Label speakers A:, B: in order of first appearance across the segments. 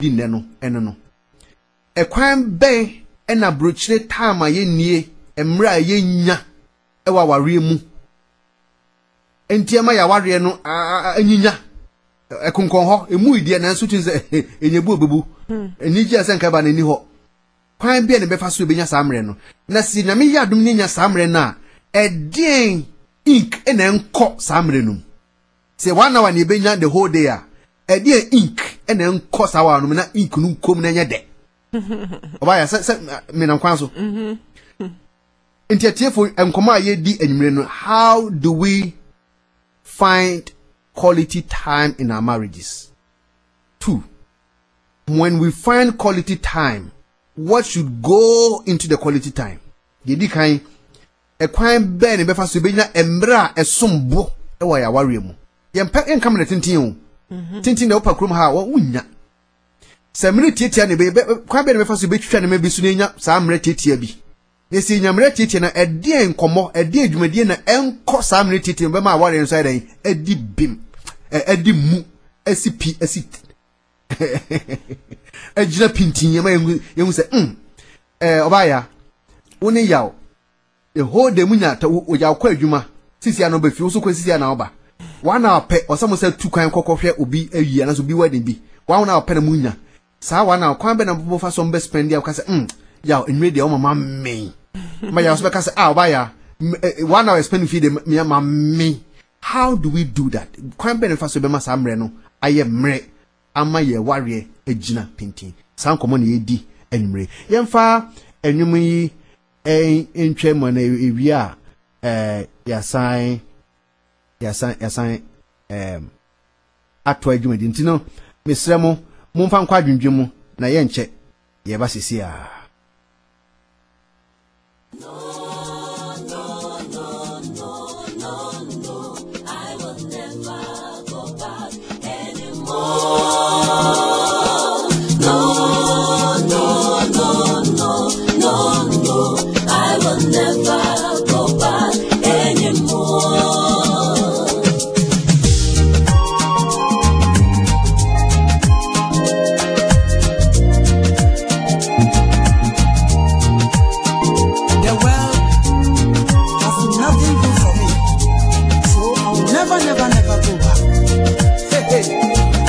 A: di neno eno ekwan be na brochire time aye nie emra aye nya ewa ware mu entiema ya ware no anyinya ekonkon ho emu idie na nso tin se enyebu obebu eniji asenka ba na ni ho kwan bia ne befa so benya samre no na si na me ya dum ni nya samre na edien ink ena enko samre no se 1 hour ne benya the whole day a edien ink ena enko sawa no na ink no kom na nya de obaya se me na kwan so entiatiefo enkomo aye di enwure no how do we find quality time in our marriages? 2, when we find quality time, what should go into the quality time? Yedi kan ekwan be ne befa so benya emra esombo e wa ya ware mu yempa enkam na tintin o tintin na opa krom ha wo unya samre tietia ne be kwan be ne befa so betwitwa ne ma bi so nenya sa amre tietia bi yesi nyamre tietia na ede enkomo ede adwumadie na enko sa amre tietia be ma ware nso adan edi bim edi mu esipi esit ejina pintin yema yemu se obaya woni yaw the whole day munya ta oja kwa adwuma sisi ano ba fi so kwa sisi ana oba wana ope osamo se tu kwan kokohwe obi awi ana so bi wedding bi wana ope na munya sa wana kwan be na bobo fa so mbe spend ya kwa se yaw enwe de o mama me ma ya so be ka se obaya wana spend fi de me mama me. How do we do that? Kwan be na fa so be ma samre no aye mre ama ye ware ejina pintin san komo na yedi enmre yemfa enwum yi entwe mo na ewi a yasan atwa adwumadi ntino mesrɛ mo momfa nkwa adwendwemu na ye nche ye ba sisi a
B: I will never go back anymore. I will never go back anymore.
C: The world has nothing good for me, so I will never go back. Hey, hey.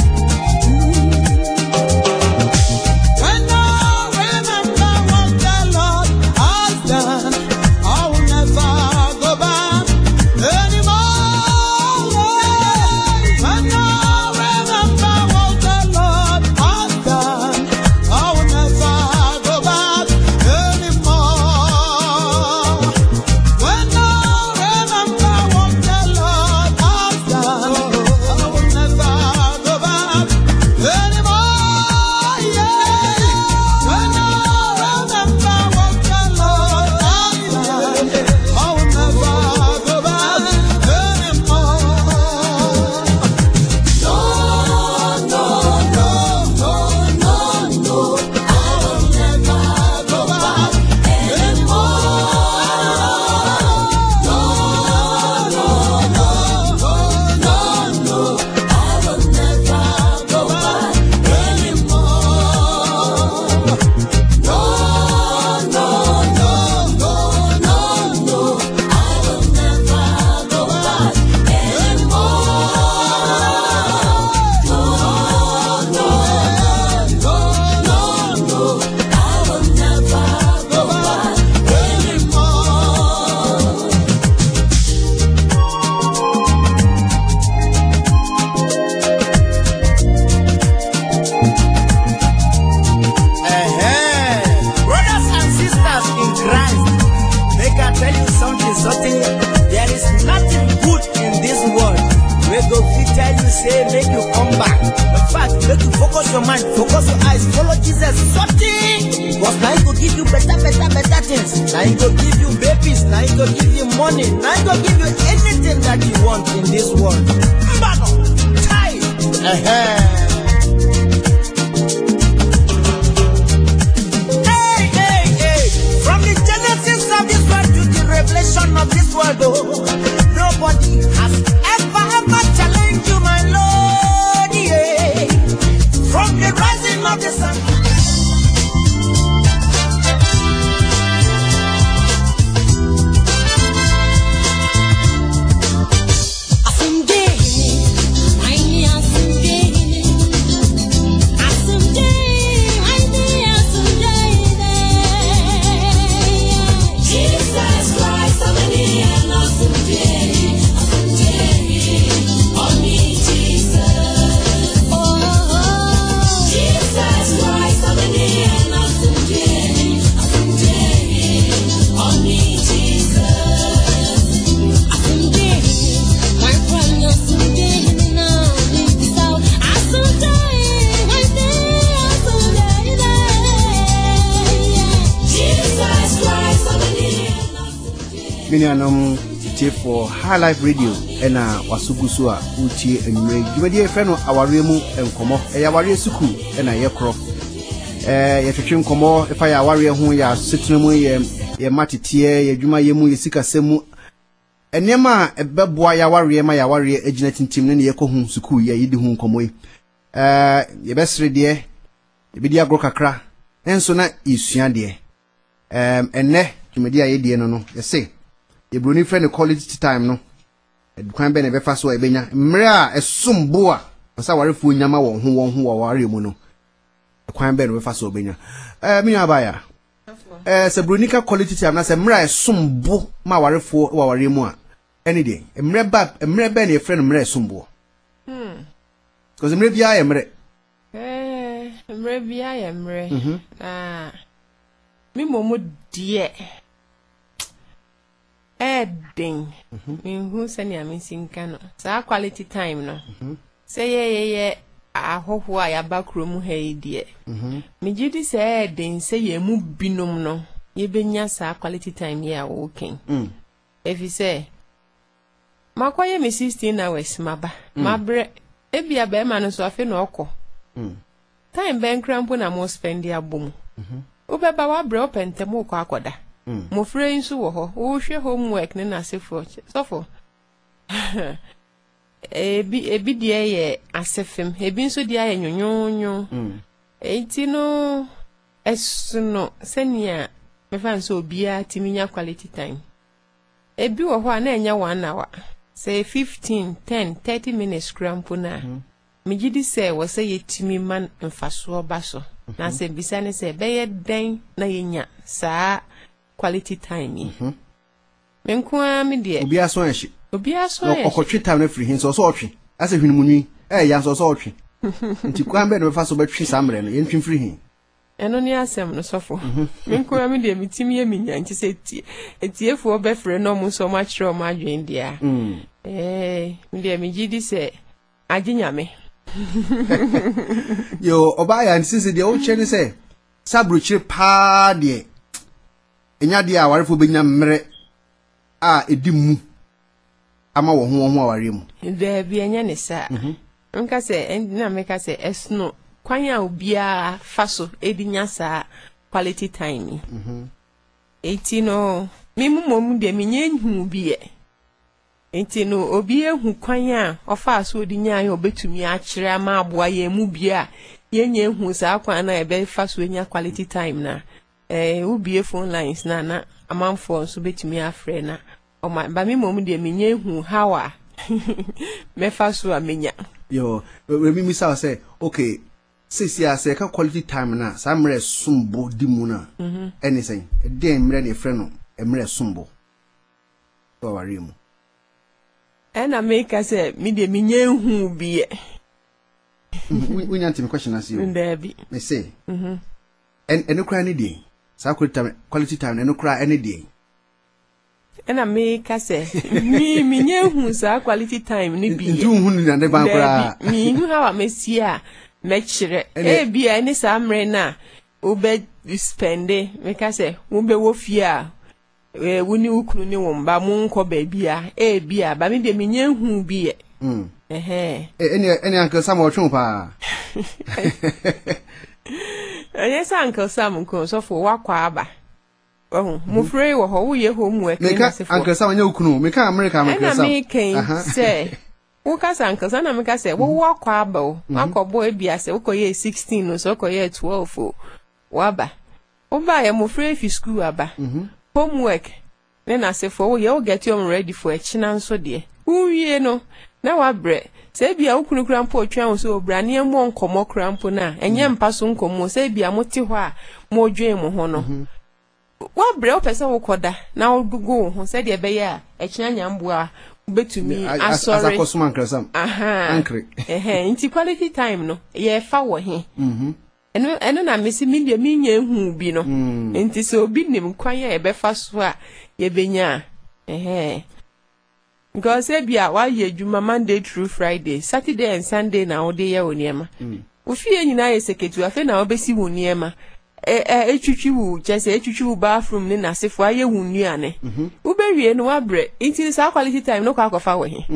D: Say make you come back. In fact, make you focus your mind, focus your eyes, follow Jesus. Something. Because now he go give you better things. Now he go give you babies. Now he go give you money. Now he go give you anything that you want in this world. Battle, time. Hey. From the genesis of this world to the revelation of this world, oh, nobody has ever challenged you, my Lord, yeah. From the rising of the
A: Minianum for High Life Radio and Wasugusua Uchi and Ray. You may dear friend of our Remu and Como, a warrior suku and a yakro. Yatrim Como, if I are warrior who ya sitrum ye matitier, ye juma yemu yesika semu. And Yama a beboy ya warrior, my warrior aginating team in Yako hum suku ye yidi hum comoy. Ye best ready, ye bidia grokakra, and so not is dear. And ne, you may dear ye no, you say. Ye bruni friend quality time no. Kwan be na be fa so ebenya. Mre a esombo a. Asa warefu nyama won ho ware mu no. Kwan be na be fa so ebenya. Me abaya. Se brunika quality time na se mre a esombo ma warefu wa ware mu a. Any day. Mre be na friend mre esombo. Because mre bia ye mre.
E: Mre bia ye mre. Me momo die. Ding. Who send ya missing cano. Sa quality time no. Say ye a hope why a back room hey dear. Me jidi say ding say ye mu binum no. Ye benya sa quality time ye walking. If you say Makoye me 16 hours maba. Mabre ebi a be man so afi no oko. Time ben crampo na mo spend ya bom. Ubeba wa bre open temo kwa akoda. Mo friends wo ho wo hwe homework ne na sefo sofo ebi die ye asefem ebi nso die ye nyonyonyo enti no esuno senia me fa nso obia timinya quality time ebi wo ho a na enya 1 hour say 15 10 30 minutes crampo na me gidi say wo say yetimi man mfaso baso na se bisa ne se be ye den na yenya saa quality time. Menkwa me de. Obi aso enhye. Obi aso enhye. Okotwe time na free hin so otwe. Ase hwinmunwi. Ya so otwe. Nti kwa mbe no fa so betwe samre no yentwe free hin. Eno ni asem no sofo. Menkwa me de mitimi ye minya nti se etiefo obefre no mo so ma kire o ma adwen dia. Me de mi gidi se aginyame. Yo obaya nti se de o chene se sabruchire pa de enya dia awarefo benya mre a edimu ama wo ho aware mu de bia nya ne sa nka se na meka se esno kwan a obia faso edinya sa quality time enti no mimumom de menye hu bie enti no obi ehu kwan a ofa so odinya ya obetumi a kire ama aboa ye mu bia yenye hu sa kwan na ebe faso enya quality time na ubie phone lines na amanfo so betimi afre na o ma ba mi mom de menye hu hawa me fa so amenya yo we mi sa say okay sisi ase ka quality time na sa mre sumbo di mu na anything de mre ne frɛ no mre sumbo to wari mu ena make say mi de menye hu bie we want to question as you ndebi me say and cry any day sa quality time no cry any day ena me ka se mi nye hu sa quality time ni bi ndu hu ni na ban kra mi hu ha me sia me kire bi ani sa mre na obe spende me ka se wo be wo fie a woni ukunu ni wo mba mu nko ba bia bia ba mi de mi nye hu bi any uncle Sam otun pa yes uncle Sam nko so for wakwa aba mo free wo ho wo ye homework
F: uncle Sam nya ukunu me ka America Sam
E: me say
F: wo kasa anka na me kasa wo akwa aba akọbọ ebiase wo koye 16 no so koye 12 waba oba ya mo free fi school aba homework ne na se for wo get you ready for echina nso de uwie no na wabre se bia wo kunukura mpo otwa wo so obra ne mo nkomo kura mpo na enye mpa so nkomo se bia mo te ho a mo dwen mo ho no wabre opese wo koda na wo gugu ho se de be ya echina nyamboa betumi asori
E: asakosuma nkrasam ankre
F: nti quality time no ye fa wo he eno na mesi media minye hu bi no nti so obi nim kwan ya ebe fa so a ye benya because ebia wa ye juma Monday through Friday, Saturday and Sunday na ode ye oniema ofie nyina ye seketu afi na obesi woniema etwitwiwu chese etwitwiwu bathroom ni na sefo aye wunuane ubewie no wabre nti sa quality time no kwa akọfa wo he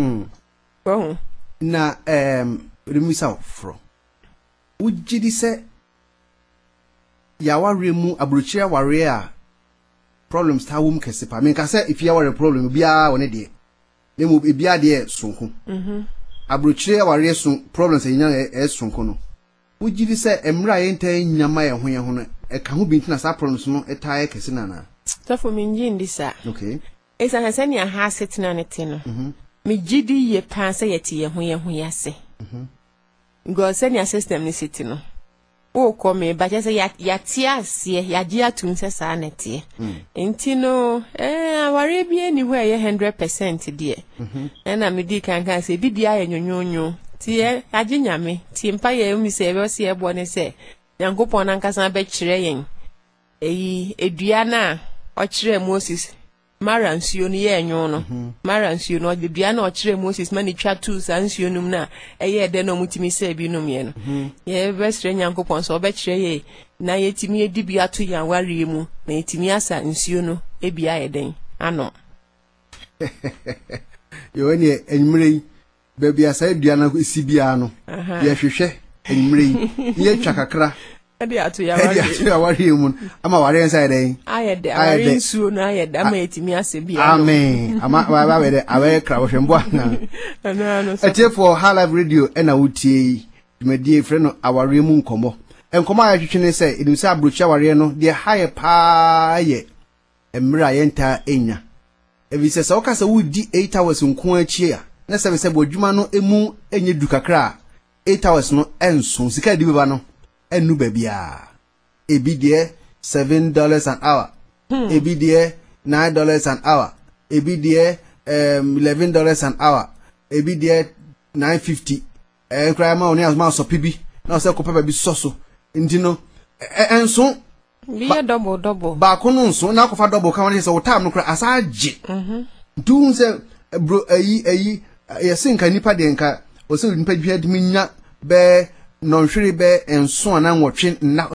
E: na remisa fro ujidi se ya ware mu abrochire ware a problems ta wum kese pa me nka se if ya ware problem bia woni de nemu bia de sonko abrochire ware son problems enya sonko no ujidi se emra ye ntan nyama ye ho no e ka ho bi ntina sa problems no etae kese na
F: so for me njindi sa
E: okay
F: esa hasani a ha setina ne te no me gidi ye pa se ye te ye ho yase go send your system ni city no o come ba je say ya tie ase ya gi atum se sa na tie enti no aware bi ani ho ye 100% die na me di kan se bi dia ye nyonyonyo tie agi nyame tie mpa ye mi se be se ebo ne se yankopon na nkasa be kire yen edua na o kire Moses Mara nsuo no ye enwo no Mara nsuo no de dua na o kire Moses mani twa tu sa nsuo num na eye de no mutimi se bi num ye no ye be sire nyankopon so be kire ye na ye timi edi bi ato yan ware mu na yetimi asa nsuo no e bi aye den ano
E: yo ne enmire be bia sa dua na si bia no ye hwehwe enmire ye twa kakra
F: ade ato ya
E: ware mu ama ware nsa den
F: ayede ware nsuo no ayede ama yetimi ase bia
E: amen ama ba be de awe kra wo hwembo na etefo High Life Radio na wutie dwumadie frɛ no aware mu nkomo enkomo ayahwehwe ne sɛ edim sɛ abrochia ware no de haye pa ye emra yenta enya ebi sɛ sɛ okasa wudi 8 hours nko achi a na sɛ bodwuma no emu enye du kakra 8 hours no enso sika di beba no enu babia ebi de $7 an hour ebi de $9 an hour ebi de $11 an hour ebi de $9.50 kra ma oni asma so pibi na se ko papa bi soso ndino enso
F: bi double
E: ba ko no nso na akofa double ka won se wo time no kra asaje du se bro ayi yesinka nipa de nka o se nipa bi adimi nya be non hwere be enso na nwotwe na